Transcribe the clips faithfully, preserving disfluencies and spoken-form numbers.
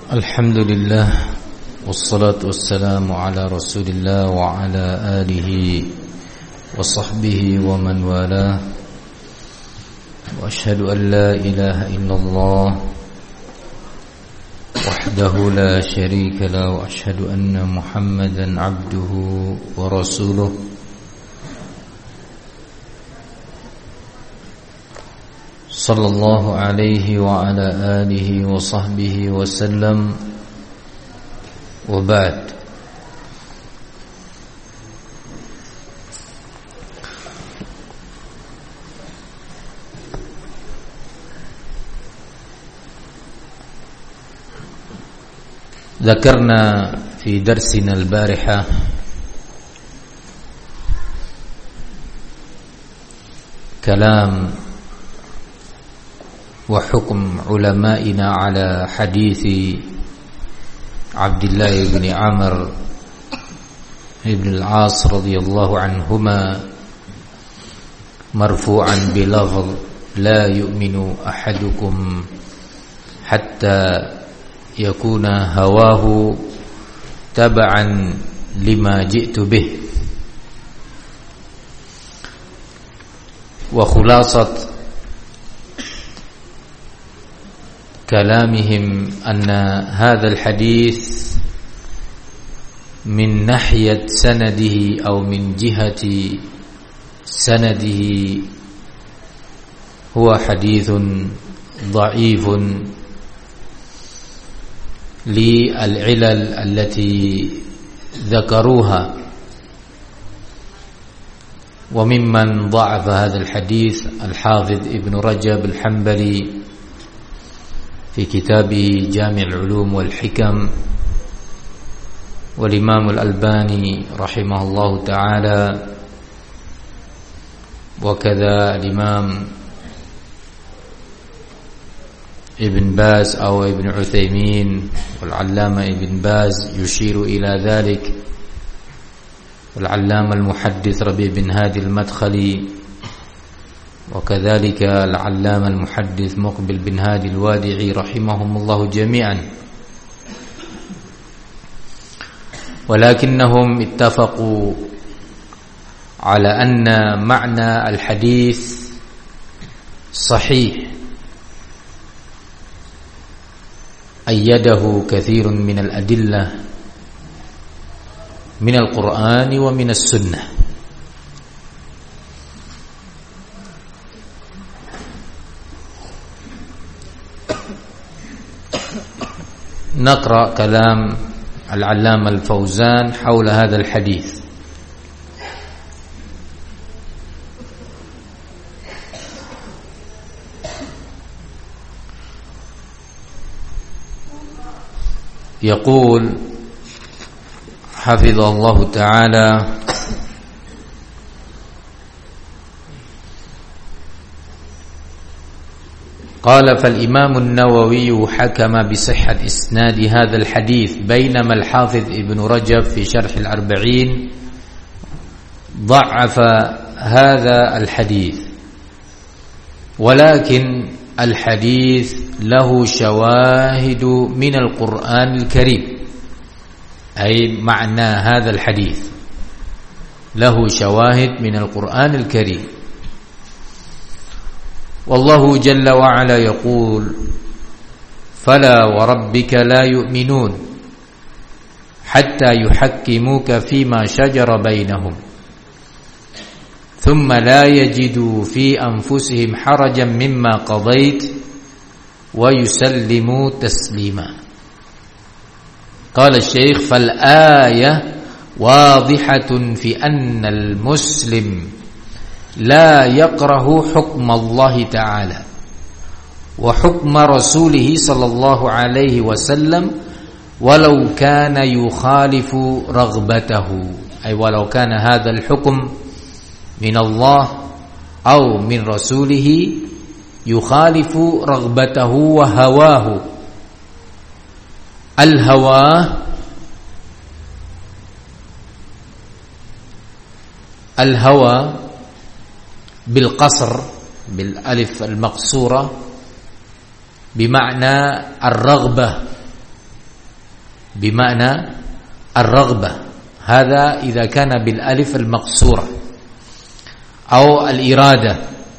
الحمد لله والصلاة والسلام على رسول الله وعلى آله وصحبه ومن والاه وأشهد أن لا إله إلا الله وحده لا شريك له وأشهد أن محمدا عبده ورسوله صلى الله عليه وعلى آله وصحبه وسلم وبعد. ذكرنا في درسنا البارحة كلام وحكم علمائنا على حديث عبد الله بن عمرو بن العاص رضي الله عنهما مرفوعا بلفظ لا يؤمن أحدكم حتى يكون هواه تبعا لما جئت به. وخلاصة كلامهم أن هذا الحديث من ناحية سنده أو من جهة سنده هو حديث ضعيف للعلل التي ذكروها. وممن ضعف هذا الحديث الحافظ ابن رجب الحنبلي في كتابه جامع العلوم والحكم، والإمام الألباني رحمه الله تعالى، وكذا الإمام ابن باز أو ابن عثيمين والعلامة ابن باز يشير إلى ذلك، والعلامة المحدث ربيع بن هادي المدخلي، وكذلك العلامة المحدث مقبل بن هادي الوادعي رحمهم الله جميعا. ولكنهم اتفقوا على أن معنى الحديث صحيح، أيده كثير من الأدلة من القرآن ومن السنة. نقرأ كلام العلامة الفوزان حول هذا الحديث. يقول حفظه الله تعالى: قال: فالإمام النووي حكم بصحة إسناد هذا الحديث، بينما الحافظ ابن رجب في شرح الأربعين ضعف هذا الحديث، ولكن الحديث له شواهد من القرآن الكريم، أي معنى هذا الحديث له شواهد من القرآن الكريم. والله جل وعلا يقول: فلا وربك لا يؤمنون حتى يحكموك فيما شجر بينهم ثم لا يجدوا في أنفسهم حرجا مما قضيت ويسلموا تسليما. قال الشيخ: فالآية واضحة في أن المسلم لا يكره حكم الله تعالى وحكم رسوله صلى الله عليه وسلم ولو كان يخالف رغبته، أي ولو كان هذا الحكم من الله أو من رسوله يخالف رغبته وهواه. الهوى الهوى بالقصر بالألف المقصورة بمعنى الرغبة بمعنى الرغبة، هذا إذا كان بالألف المقصورة، أو الإرادة،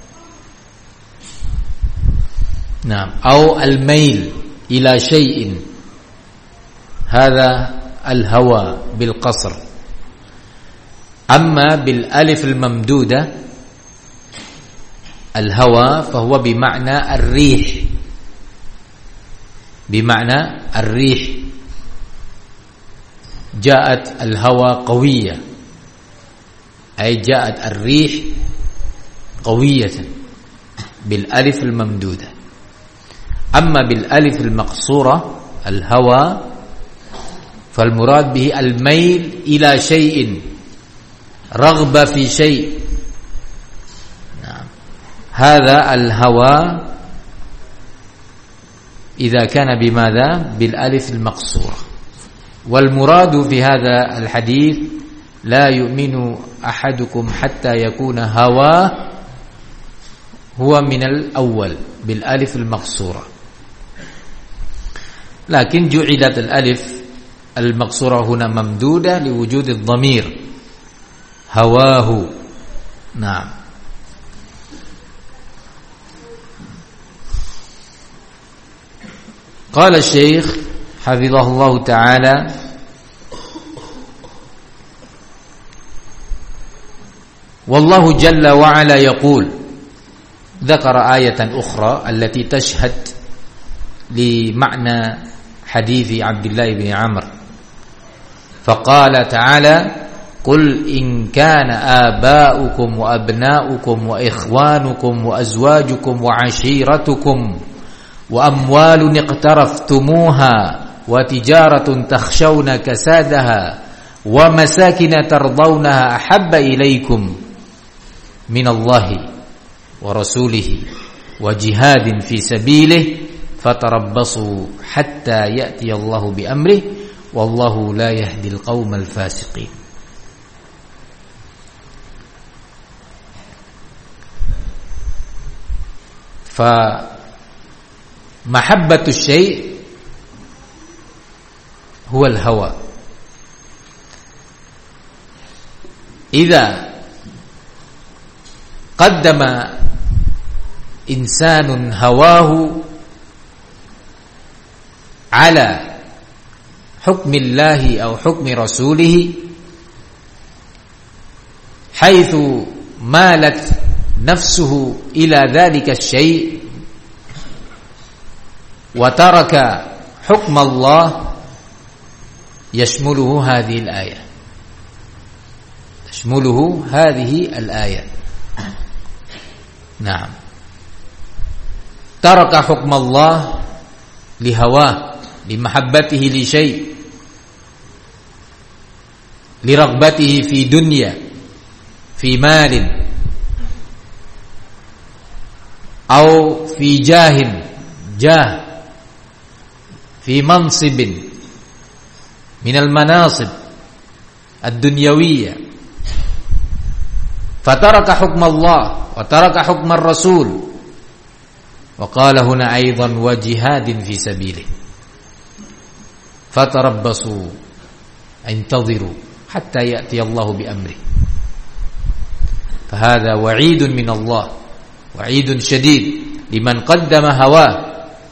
نعم، أو الميل إلى شيء، هذا الهوى بالقصر. أما بالألف الممدودة الهوى فهو بمعنى الريح، بمعنى الريح، جاءت الهوى قوية، أي جاءت الريح قوية بالألف الممدودة. أما بالألف المقصورة الهوى فالمراد به الميل إلى شيء، رغبة في شيء، نعم. هذا الهوى إذا كان بماذا؟ بالألف المقصورة. والمراد في هذا الحديث لا يؤمن أحدكم حتى يكون هواه هو من الأول بالألف المقصورة، لكن جعلت الألف المقصورة هنا ممدودة لوجود الضمير هواه، نعم. قال الشيخ حفظه الله تعالى: والله جل وعلا يقول، ذكر آية أخرى التي تشهد لمعنى حديث عبد الله بن عمرو، فقال تعالى: قل إن كان آباؤكم وأبناؤكم وإخوانكم وأزواجكم وعشيرتكم وأموال اقترفتموها وتجارة تخشون كسادها ومساكن ترضونها أحب إليكم من الله ورسوله وجهاد في سبيله فتربصوا حتى يأتي الله بأمره والله لا يهدي القوم الفاسقين. فمحبة الشيء هو الهوى. إذا قدم إنسان هواه على حكم الله أو حكم رسوله حيث مالت نفسه إلى ذلك الشيء وترك حكم الله، يشمله هذه الآية، تشمله هذه الآية، نعم. ترك حكم الله لهواه، لمحبته لشيء، لرغبته في دنيا، في مال، أو في جاه، جاه في منصب من المناصب الدنيوية، فترك حكم الله وترك حكم الرسول، وقال هنا أيضا وجهاد في سبيله، فتربصوا انتظروا حتى يأتي الله بأمره. فهذا وعيد من الله، وعيد شديد لمن قدم هواه.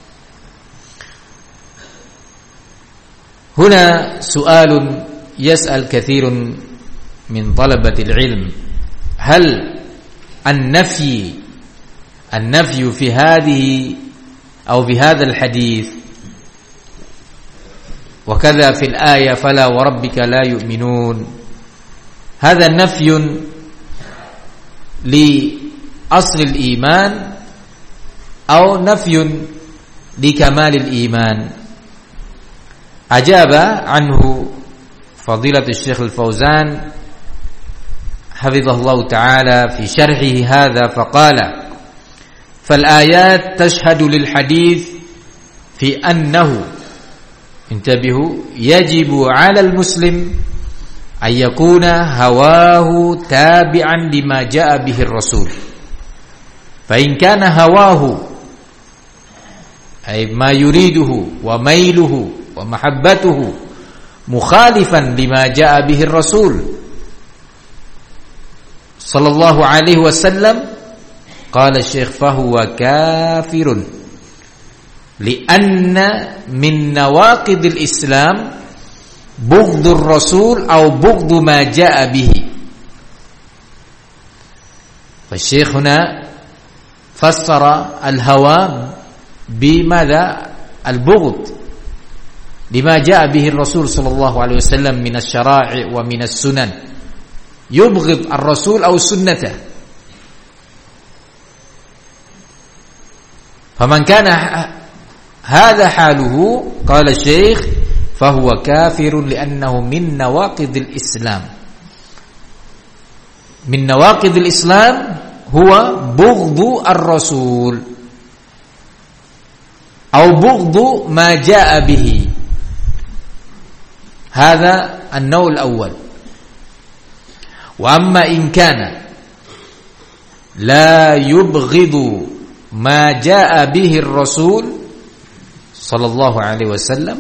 هنا سؤال يسأل كثير من طلبة العلم: هل النفي النفي في هذه أو في هذا الحديث وكذا في الآية فلا وربك لا يؤمنون، هذا نفي لأصل الإيمان أو نفي لكمال الإيمان؟ أجاب عنه فضيلة الشيخ الفوزان حفظه الله تعالى في شرحه هذا فقال: فالآيات تشهد للحديث في أنه، انتبهوا، يجب على المسلم أن يكون هواه تابعا لما جاء به الرسول. فإن كان هواه أي ما يريده وميله ومحبته mukhalifan lima jaa bihi Rasul sallallahu alaihi wasallam, qala Syekh fahuwa kafirun lianna min nawaqidil Islam bughdur Rasul aw bughdu ma jaa bihi. Fa Syekh huna fassara al-hawa bimada al-bughd lima jaa bihi Rasul sallallahu alaihi wasallam min asy-syara'i' wa min as-sunan. Yubghid ar-Rasul aw sunnatah. Faman kana hadha haluhu qala Syekh fahuwa kafirun li'annahu min nawaqidil Islam. Min nawaqidil Islam huwa bughdu ar-Rasul aw bughdu ma jaa bihi. Hadha an-naw' al-awwal. Wa amma in kana la yubghidu ma jaa bihi ar-Rasul sallallahu alaihi wasallam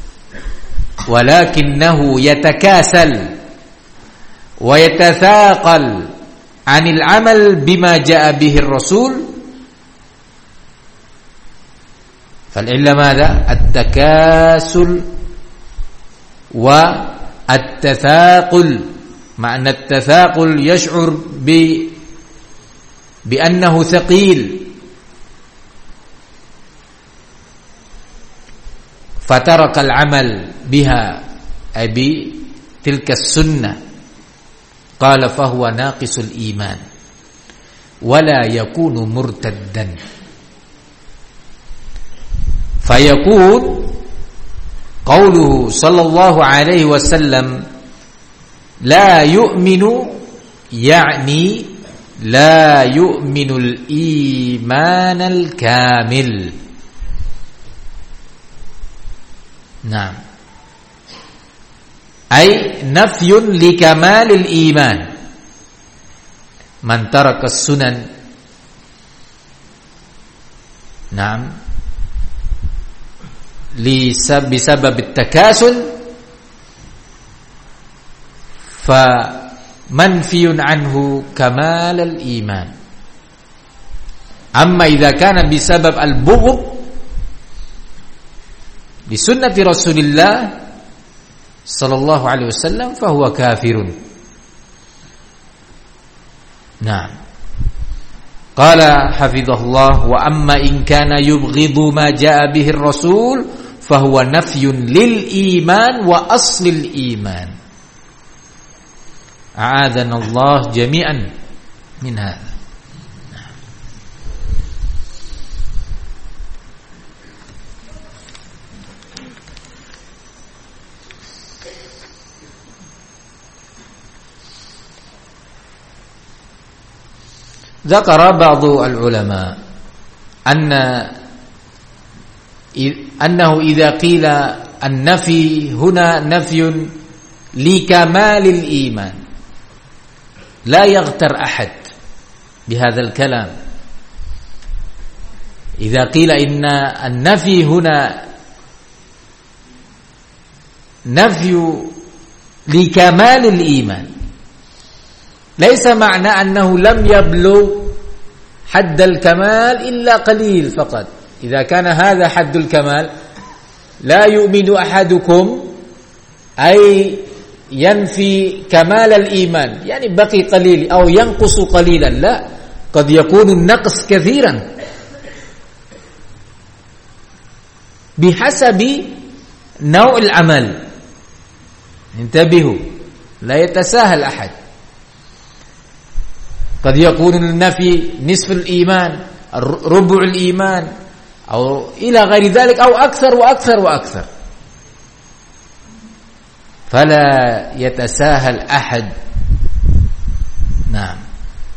walakinahu yatakasal wa yatathaqal 'anil 'amal bima jaa bihi ar-Rasul, fal illa madha at-takasul wa at-tathaqul. Makna at-tathaqul yash'ur bi bi annahu thaqil fataraka al-amal biha ay bi tilka as-sunnah, qala fahuwa naqisul iman wala yakunu murtaddan. Fayakun qawluhu sallallahu alaihi wasallam la yu'minu ya'ni la yu'minul imanal kamil. Nah, ay nafyun li kamalil iman. Man taraka sunan, na'am, li bisabab at-takasul fa manfiyun anhu kamal al-iman. Amma idza kana bisabab al-bughd li sunnati Rasulillah sallallahu alaihi wasallam fa huwa kafirun. Naam. Qala hafizahullah wa amma in kana yubghidu ma jaa bihi ar-rasul fa huwa nafyun lil iman wa aslil iman. A'adana Allah jami'an min hadha. ذكر بعض العلماء أن أنه إذا قيل النفي هنا نفي لكمال الإيمان لا يغتر أحد بهذا الكلام. إذا قيل إن النفي هنا نفي لكمال الإيمان ليس معنى أنه لم يبلغ حد الكمال إلا قليل فقط. إذا كان هذا حد الكمال لا يؤمن أحدكم أي ينفي كمال الإيمان يعني بقي قليل أو ينقص قليلا، لا، قد يكون النقص كثيرا بحسب نوع العمل. انتبهوا، لا يتساهل أحد. قد يكون النفي نصف الإيمان، ربع الإيمان، أو إلى غير ذلك، أو أكثر وأكثر وأكثر. فلا يتساهل أحد. نعم.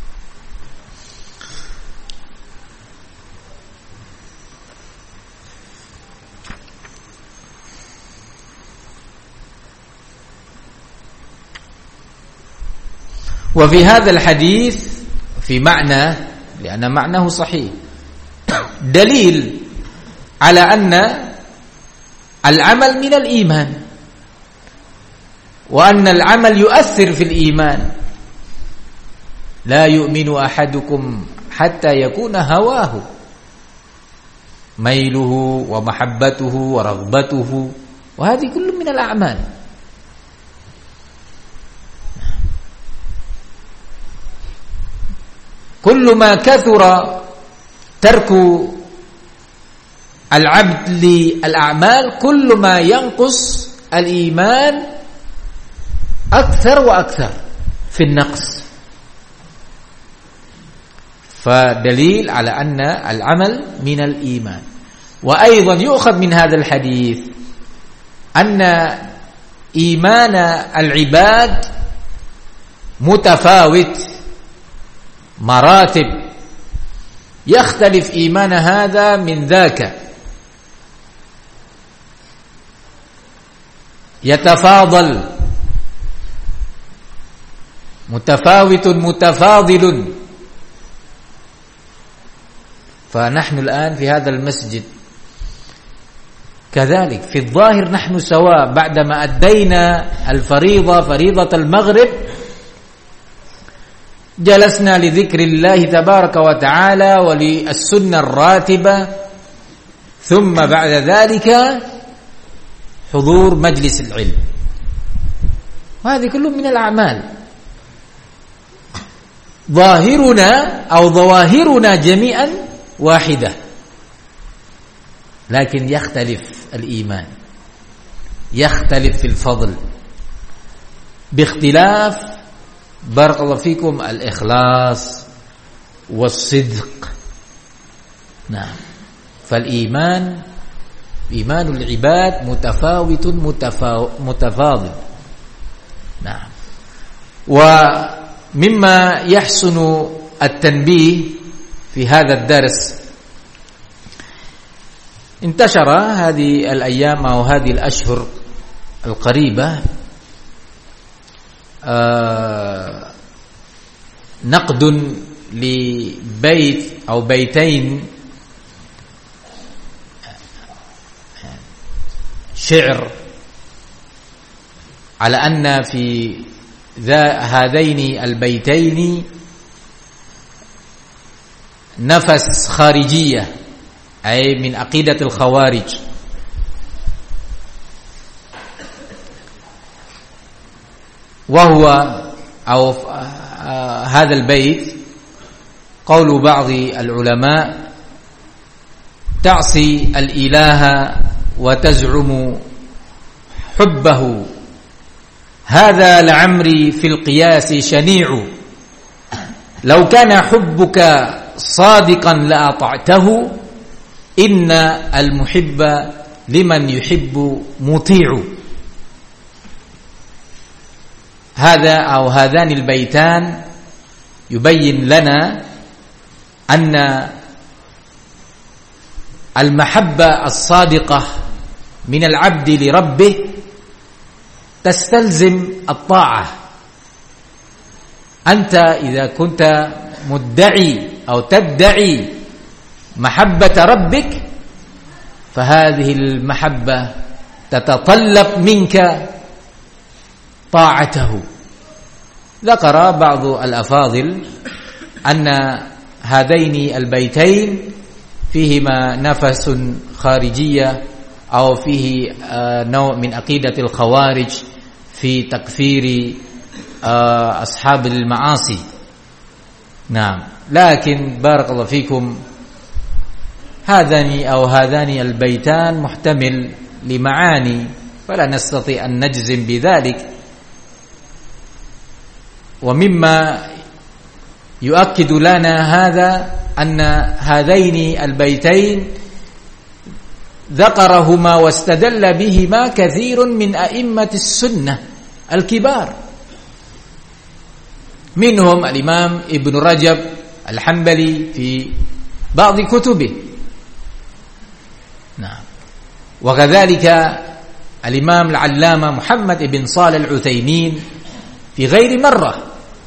وفي هذا الحديث في معنى، لأن معناه صحيح، دليل على أن العمل من الإيمان. وأن العمل يؤثر في الإيمان. لا يؤمن أحدكم حتى يكون هواه ميله ومحبته ورغبته، وهذه كل من الأعمال. كل ما كثر ترك العبد للأعمال كل ما ينقص الإيمان أكثر وأكثر في النقص. فدليل على أن العمل من الإيمان. وأيضا يؤخذ من هذا الحديث أن إيمان العباد متفاوت مراتب، يختلف إيمان هذا من ذاك، يتفاضل، متفاوت متفاضل. فنحن الآن في هذا المسجد كذلك في الظاهر نحن سواء، بعدما أدينا الفريضة فريضة المغرب جلسنا لذكر الله تبارك وتعالى وللسنة الراتبة، ثم بعد ذلك حضور مجلس العلم، وهذه كله من الأعمال. ظاهرنا أو ظواهرنا جميعا واحدة، لكن يختلف الإيمان، يختلف في الفضل باختلاف بارك الله فيكم الإخلاص والصدق. نعم. فالإيمان إيمان العباد متفاوت متفاضل. نعم. ومما يحسن التنبيه في هذا الدرس، انتشر هذه الأيام أو هذه الأشهر القريبة آه نقد لبيت أو بيتين شعر على أن في هذين البيتين نفس خارجية، أي من عقيدة الخوارج. وهو أو هذا البيت قول بعض العلماء: تعصي الإله وتزعم حبه، هذا لعمري في القياس شنيع، لو كان حبك صادقا لأطعته، إن المحب لمن يحب مطيع. هذا أو هذان البيتان يبين لنا أن المحبة الصادقة من العبد لربه تستلزم الطاعة. أنت إذا كنت مدعي أو تدعي محبة ربك، فهذه المحبة تتطلب منك طاعته. ذكر بعض الأفاضل أن هذين البيتين فيهما نفس خارجية أو فيه نوع من عقيدة الخوارج في تكفير أصحاب المعاصي. نعم. لكن بارك الله فيكم هذان أو هذان البيتان محتمل لمعاني، فلا نستطيع أن نجزم بذلك. ومما يؤكد لنا هذا أن هذين البيتين ذكرهما واستدل بهما كثير من أئمة السنة الكبار، منهم الإمام ابن رجب الحنبلي في بعض كتبه. نعم. وكذلك الإمام العلامة محمد بن صالح العثيمين في غير مرة،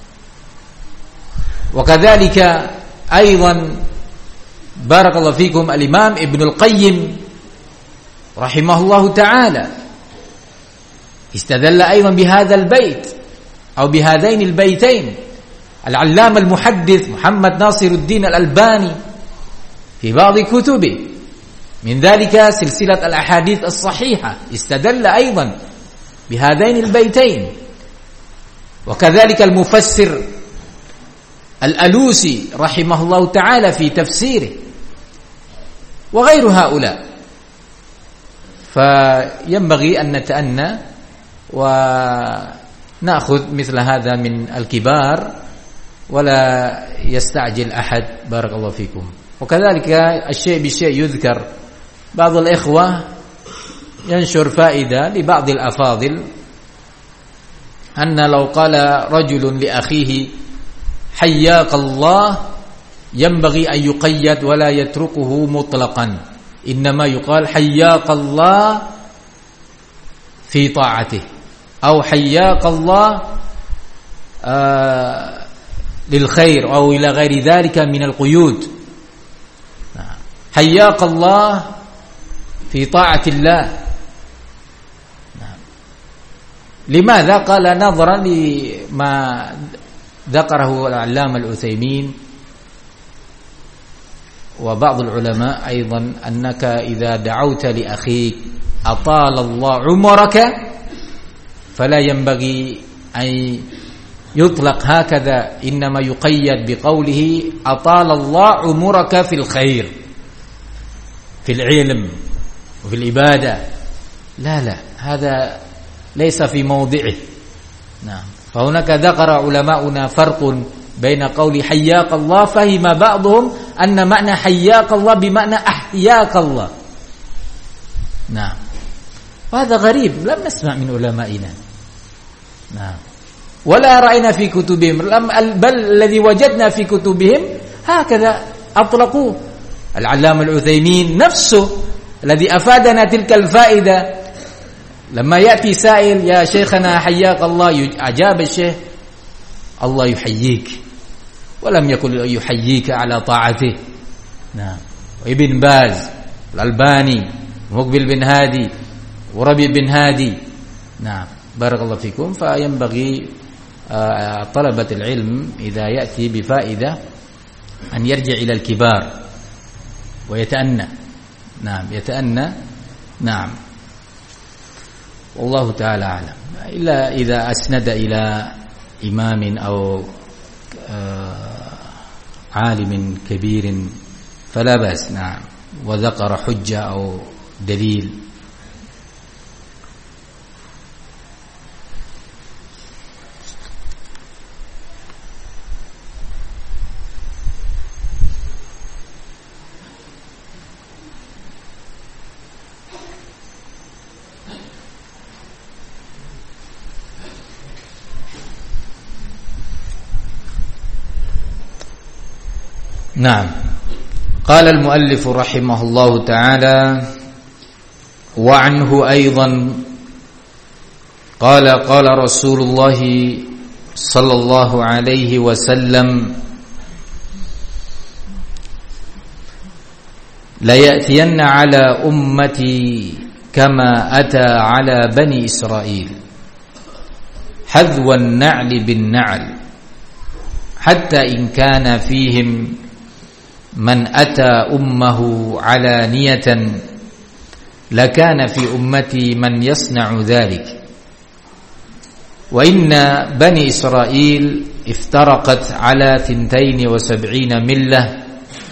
وكذلك أيضا بارك الله فيكم الإمام ابن القيم رحمه الله تعالى استدل أيضا بهذا البيت أو بهذين البيتين العلامة المحدث محمد ناصر الدين الألباني في بعض كتبه، من ذلك سلسلة الأحاديث الصحيحة، استدل أيضا بهذين البيتين. وكذلك المفسر الألوسي رحمه الله تعالى في تفسيره، وغير هؤلاء. فينبغي أن نتأنى ونأخذ مثل هذا من الكبار ولا يستعجل أحد. بارك الله فيكم. وكذلك الشيء بالشيء يذكر. بعض الإخوة ينشر فائدة لبعض الأفاضل أن لو قال رجل لأخيه حياك الله ينبغي أن يقيد ولا يتركه مطلقا، إنما يقال حياك الله في طاعته، أو حياك الله آه للخير، أو إلى غير ذلك من القيود. حياك الله في طاعة الله. لماذا؟ قال نظرا لما ذكره العلامة العثيمين وبعض العلماء أيضا، أنك إذا دعوت لأخيك أطال الله عمرك فلا ينبغي أن يطلق هكذا، إنما يقيد بقوله أطال الله عمرك في الخير، في العلم وفي العبادة. لا لا، هذا ليس في موضعه. نعم. فهناك ذكر علماؤنا فرق بين قول حياك الله، فهم بعضهم أن معنى حياك الله بمعنى أحياك الله. نعم. وهذا غريب، لم نسمع من علمائنا. نعم. ولا رأينا في كتبهم، بل الذي وجدنا في كتبهم هكذا أطلقوه. العلامة العثيمين نفسه الذي أفادنا تلك الفائدة، لما يأتي سائل يا شيخنا حياك الله، أجاب الشيخ الله يحييك، ولم يقل يحييك على طاعته. نعم. وابن باز، الألباني، مقبل بن هادي، وربيع بن هادي. نعم. بارك الله فيكم. فينبغي طلبة العلم إذا يأتي بفائدة أن يرجع إلى الكبار ويتأنى. نعم، يتأنى. نعم. والله تعالى أعلم. إلا إذا أسند إلى إمام أو عالم كبير فلا بأس. نعم. وذكر حجة أو دليل. نعم. قال المؤلف رحمه الله تعالى: وعنه أيضا قال قال رسول الله صلى الله عليه وسلم: ليأتين على أمتي كما أتى على بني إسرائيل حذو النعل بالنعل، حتى إن كان فيهم من أتى أمه علانية لكان في أمتي من يصنع ذلك. وإن بني إسرائيل افترقت على ثنتين وسبعين ملة،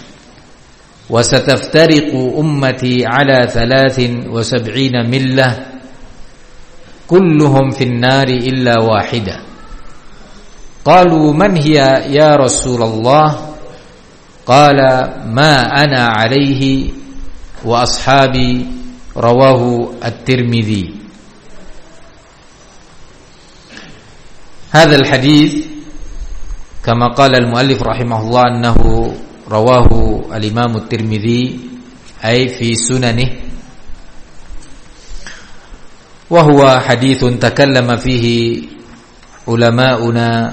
وستفترق أمتي على ثلاث وسبعين ملة، كلهم في النار إلا واحدة. قالوا: من هي يا رسول الله؟ قال: ما أنا عليه وأصحابي، رواه الترمذي. هذا الحديث كما قال المؤلف رحمه الله أنه رواه الإمام الترمذي أي في سننه، وهو حديث تكلم فيه علماؤنا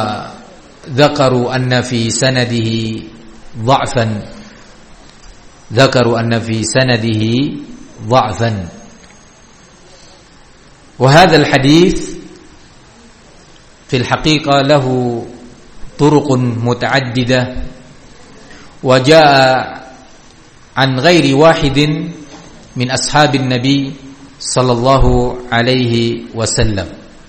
وذكروا أن في سنده ضعفا ذكروا أن في سنده ضعفا. وهذا الحديث في الحقيقة له طرق متعددة، وجاء عن غير واحد من أصحاب النبي صلى الله عليه وسلم.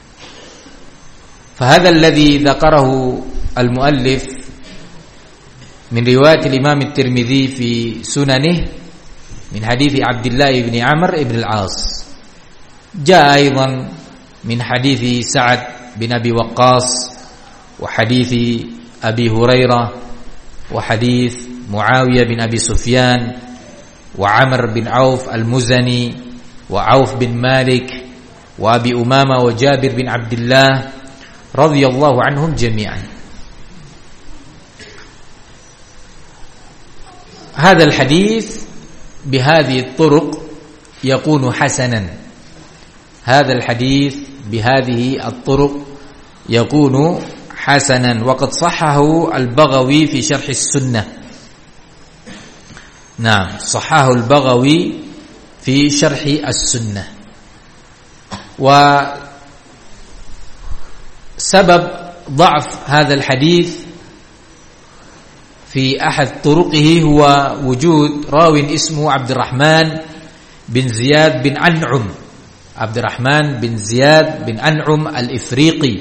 فهذا الذي ذكره المؤلف من رواية الإمام الترمذي في سننه من حديث عبد الله بن عمرو بن العاص، جاء أيضا من حديث سعد بن أبي وقاص، وحديث أبي هريرة، وحديث معاوية بن أبي سفيان، وعمر بن عوف المزني، وعوف بن مالك، وأبي أمامة، وجابر بن عبد الله رضي الله عنهم جميعا. هذا الحديث بهذه الطرق يكون حسنا، هذا الحديث بهذه الطرق يكون حسنا، وقد صححه البغوي في شرح السنة. نعم، صححه البغوي في شرح السنة. وسبب ضعف هذا الحديث في أحد طرقه هو وجود راو اسمه عبد الرحمن بن زياد بن أنعم، عبد الرحمن بن زياد بن أنعم الإفريقي،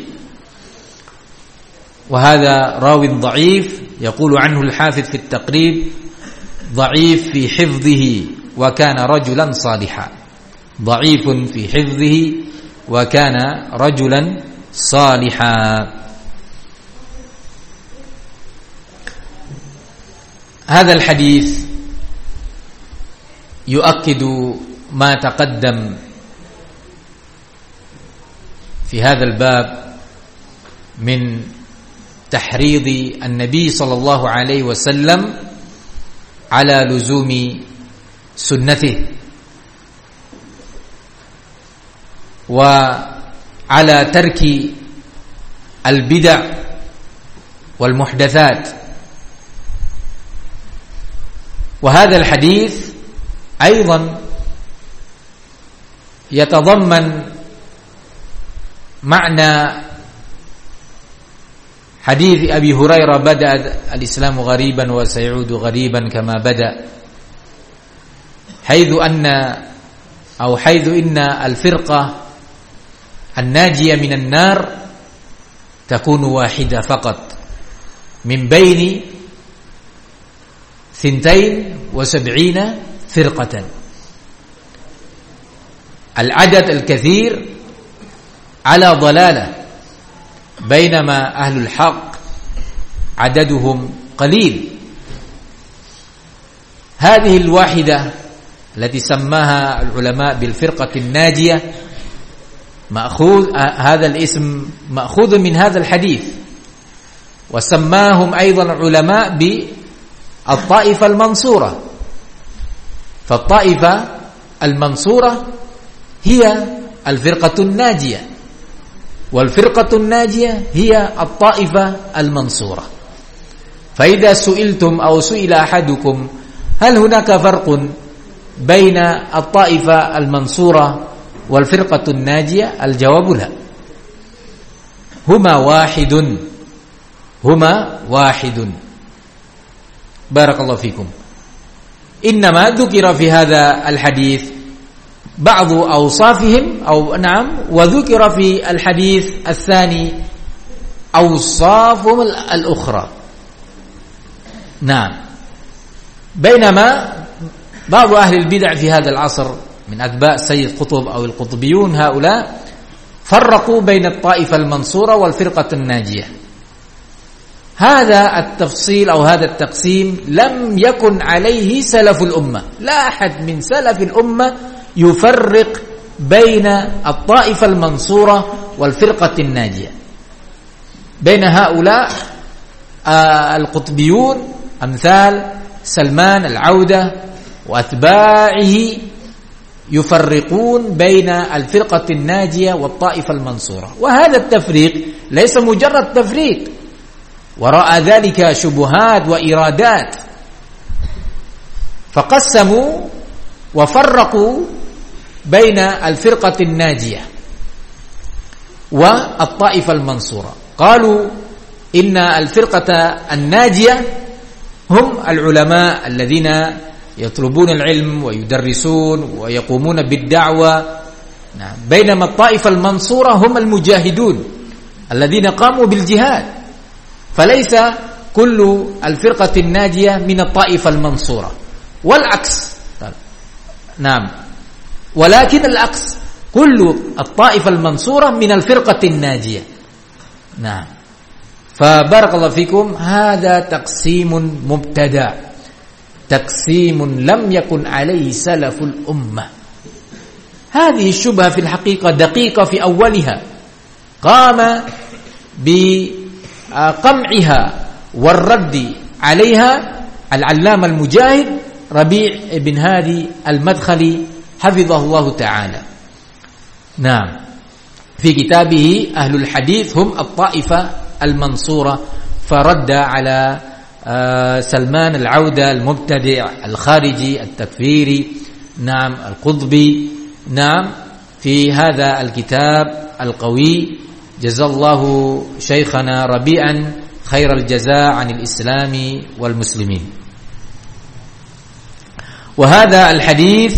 وهذا راو ضعيف، يقول عنه الحافظ في التقريب ضعيف في حفظه وكان رجلا صالحا، ضعيف في حفظه وكان رجلا صالحا. هذا الحديث يؤكد ما تقدم في هذا الباب من تحريض النبي صلى الله عليه وسلم على لزوم سنته، وعلى ترك البدع والمحدثات. وهذا الحديث أيضا يتضمن معنى حديث أبي هريرة: بدأ الإسلام غريبا وسيعود غريبا كما بدأ، حيث أن أو حيث إن الفرقة الناجية من النار تكون واحدة فقط من بين ثنتين وسبعين فرقة. العدد الكثير على ضلالة، بينما أهل الحق عددهم قليل. هذه الواحدة التي سماها العلماء بالفرقة الناجية مأخوذ هذا الاسم مأخوذ من هذا الحديث، وسماهم أيضا العلماء بالطائفة المنصورة. فالطائفة المنصورة هي الفرقة الناجية، والفرقة الناجية هي الطائفة المنصورة. فإذا سئلتم أو سئل أحدكم هل هناك فرق بين الطائفة المنصورة والفرقة الناجية، الجواب لا، هما واحد، هما واحد. بارك الله فيكم. إنما ذكر في هذا الحديث بعض أوصافهم أو نعم وذكر في الحديث الثاني أوصافهم الأخرى. نعم. بينما بعض أهل البدع في هذا العصر من أتباع سيد قطب أو القطبيون، هؤلاء فرقوا بين الطائفة المنصورة والفرقة الناجية. هذا التفصيل أو هذا التقسيم لم يكن عليه سلف الأمة، لا أحد من سلف الأمة يفرق بين الطائفة المنصورة والفرقة الناجية. بين هؤلاء آه القطبيون أمثال سلمان العودة وأتباعه يفرقون بين الفرقة الناجية والطائفة المنصورة، وهذا التفريق ليس مجرد تفريق، وراء ذلك شبهات وإرادات. فقسموا وفرقوا بين الفرقة الناجية والطائفة المنصورة. قالوا إن الفرقة الناجية هم العلماء الذين يطلبون العلم ويدرسون ويقومون بالدعوة، بينما الطائفة المنصورة هم المجاهدون الذين قاموا بالجهاد. فليس كل الفرقة الناجية من الطائفة المنصورة، والعكس. نعم، ولكن العكس، كل الطائفة المنصورة من الفرقة الناجية. نعم. فبارك الله فيكم، هذا تقسيم مبتدع، تقسيم لم يكن عليه سلف الأمة. هذه الشبهة في الحقيقة دقيقة في أولها، قام بقمعها والرد عليها العلامة المجاهد ربيع بن هادي المدخلي حفظه الله تعالى. نعم، في كتابه أهل الحديث هم الطائفة المنصورة، فرد على سلمان العودة المبتدع الخارجي التكفيري، نعم، القطبي، نعم، في هذا الكتاب القوي. جزا الله شيخنا ربيعا خير الجزاء عن الإسلام والمسلمين. وهذا الحديث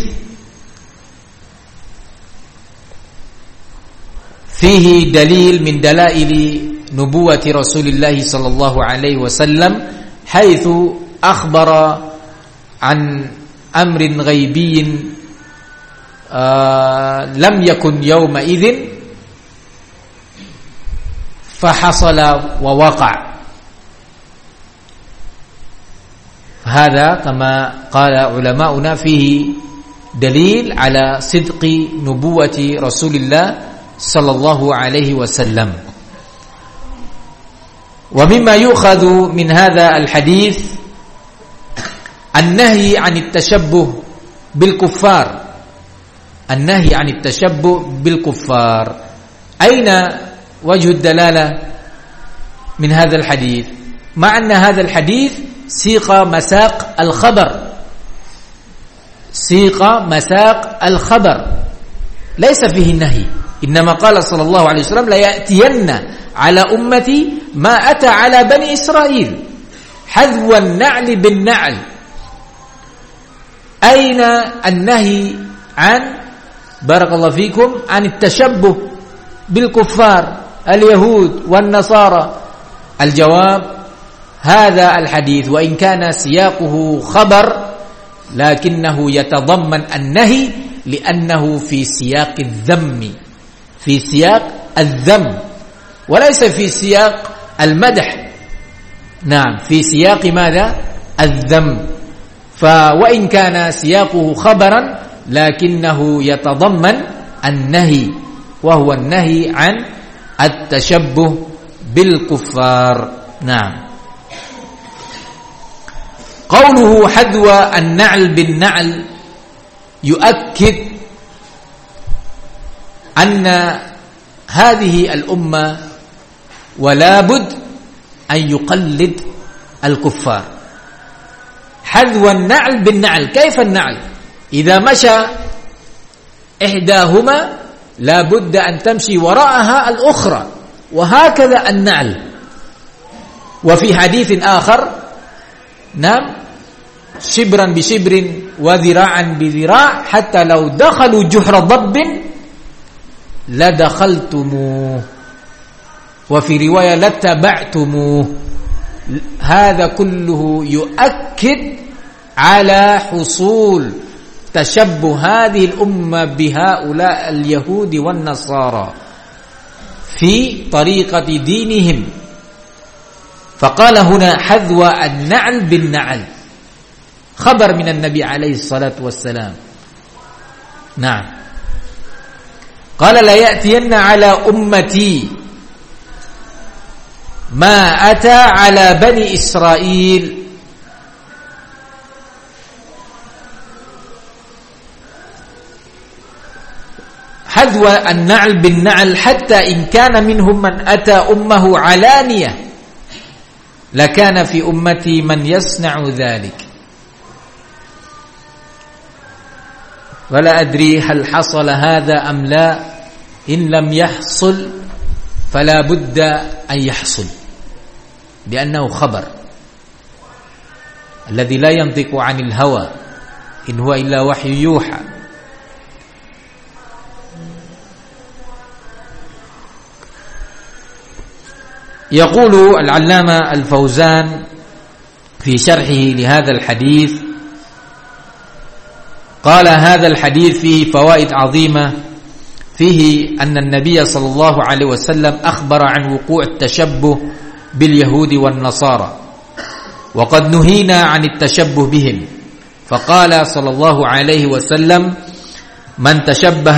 فيه دليل من دلائل نبوة رسول الله صلى الله عليه وسلم، حيث أخبر عن أمر غيبي آه لم يكن يومئذ فحصل ووقع. هذا كما قال علماؤنا فيه دليل على صدق نبوة رسول الله صلى الله عليه وسلم. ومما يؤخذ من هذا الحديث النهي عن التشبه بالكفار، النهي عن التشبه بالكفار. أين وجه الدلالة من هذا الحديث؟ مع أن هذا الحديث سيق مساق الخبر، سيق مساق الخبر، ليس فيه النهي، إنما قال صلى الله عليه وسلم: لا يأتين على أمتي ما أتى على بني إسرائيل حذو النعل بالنعل. أين النهي عن بارك الله فيكم عن التشبه بالكفار اليهود والنصارى؟ الجواب: هذا الحديث وإن كان سياقه خبر لكنه يتضمن النهي، لأنه في سياق الذم، في سياق الذم وليس في سياق المدح. نعم، في سياق ماذا؟ الذم. فوإن كان سياقه خبرا لكنه يتضمن النهي، وهو النهي عن التشبه بالكفار. نعم. قوله حذو النعل بالنعل يؤكد أن هذه الأمة ولا بد أن يقلد الكفار. حذو النعل بالنعل، كيف النعل؟ إذا مشى إحداهما لا بد أن تمشي وراءها الأخرى، وهكذا النعل. وفي حديث آخر: نعم، شبرا بشبر وذراعا بذراع حتى لو دخلوا جحر ضب لدخلتموه، وفي رواية لاتبعتموه. هذا كله يؤكد على حصول تشبه هذه الأمة بهؤلاء اليهود والنصارى في طريقة دينهم. فقال هنا: حذو النعل بالنعل، خبر من النبي عليه الصلاة والسلام. نعم. قال: لا يأتين على أمتي ما أتى على بني إسرائيل. حذو النعل بالنعل حتى إن كان منهم من أتى أمه علانية لكان في أمتي من يصنع ذلك. ولا أدري هل حصل هذا أم لا. إن لم يحصل فلا بد أن يحصل، لأنه خبر الذي لا ينطق عن الهوى إن هو إلا وحي يوحى. يقول العلامة الفوزان في شرحه لهذا الحديث، قال: هذا الحديث فيه فوائد عظيمة، فيه أن النبي صلى الله عليه وسلم أخبر عن وقوع التشبه باليهود والنصارى، وقد نهينا عن التشبه بهم، فقال صلى الله عليه وسلم: من تشبه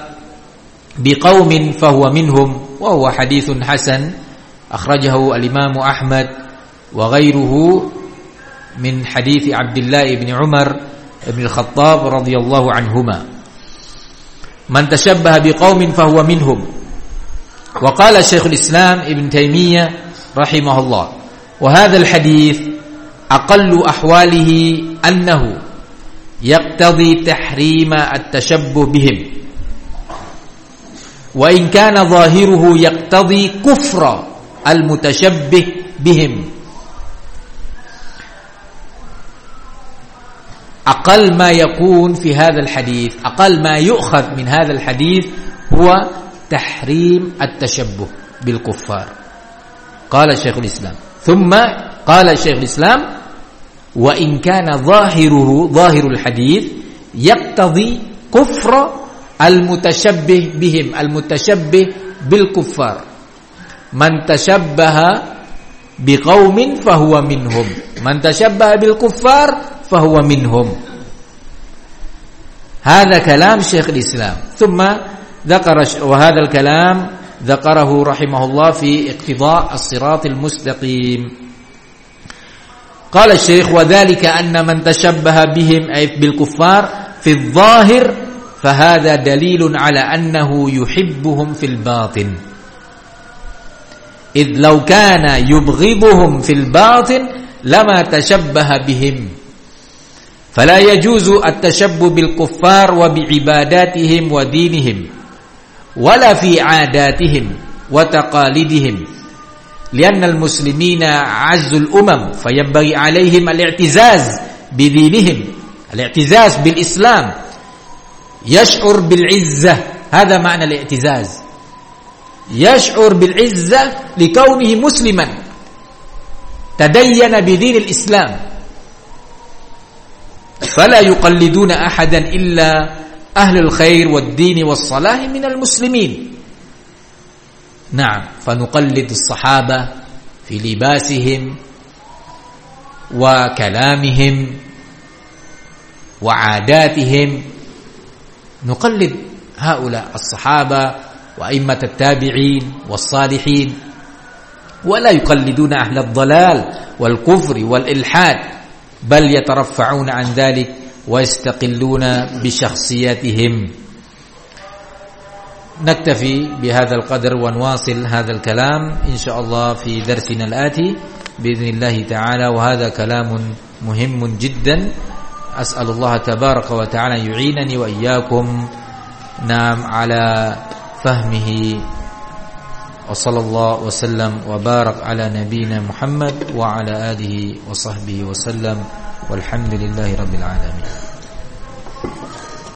بقوم فهو منهم، وهو حديث حسن أخرجه الإمام أحمد وغيره من حديث عبد الله بن عمر بن الخطاب رضي الله عنهما: من تشبه بقوم فهو منهم. وقال شيخ الإسلام ابن تيمية رحمه الله: وهذا الحديث أقل أحواله أنه يقتضي تحريم التشبه بهم، وإن كان ظاهره يقتضي كفر المتشبه بهم. أقل ما يكون في هذا الحديث، أقل ما يؤخذ من هذا الحديث هو تحريم التشبه بالكفار. قال شيخ الإسلام، ثم قال شيخ الإسلام: وإن كان ظاهره ظاهر الحديث يقتضي كفر المتشبه بهم، المتشبه بالكفار. من تشبه بقوم فهو منهم، من تشبه بالكفار فهو منهم. هذا كلام شيخ الإسلام. ثم ذكر، وهذا الكلام ذكره رحمه الله في اقتضاء الصراط المستقيم. قال الشيخ: وذلك أن من تشبه بهم أي بالكفار في الظاهر فهذا دليل على أنه يحبهم في الباطن، إذ لو كان يبغضهم في الباطن لما تشبه بهم. فلا يجوز التشبه بالكفار وبعباداتهم ودينهم ولا في عاداتهم وتقاليدهم، لأن المسلمين أعز الأمم، فينبغي عليهم الاعتزاز بدينهم، الاعتزاز بالإسلام، يشعر بالعزة. هذا معنى الاعتزاز، يشعر بالعزة لكونه مسلما تدين بدين الإسلام، فلا يقلدون أحدا إلا أهل الخير والدين والصلاح من المسلمين. نعم، فنقلد الصحابة في لباسهم وكلامهم وعاداتهم، نقلد هؤلاء الصحابة وأئمة التابعين والصالحين، ولا يقلدون أهل الضلال والكفر والإلحاد، بل يترفعون عن ذلك ويستقلون بشخصياتهم. نكتفي بهذا القدر ونواصل هذا الكلام إن شاء الله في درسنا الآتي بإذن الله تعالى. وهذا كلام مهم جدا، أسأل الله تبارك وتعالى يعينني وإياكم نعم على فهمه. وصلى الله وسلم وبارك على نبينا محمد وعلى آله وصحبه وسلم، والحمد لله رب العالمين.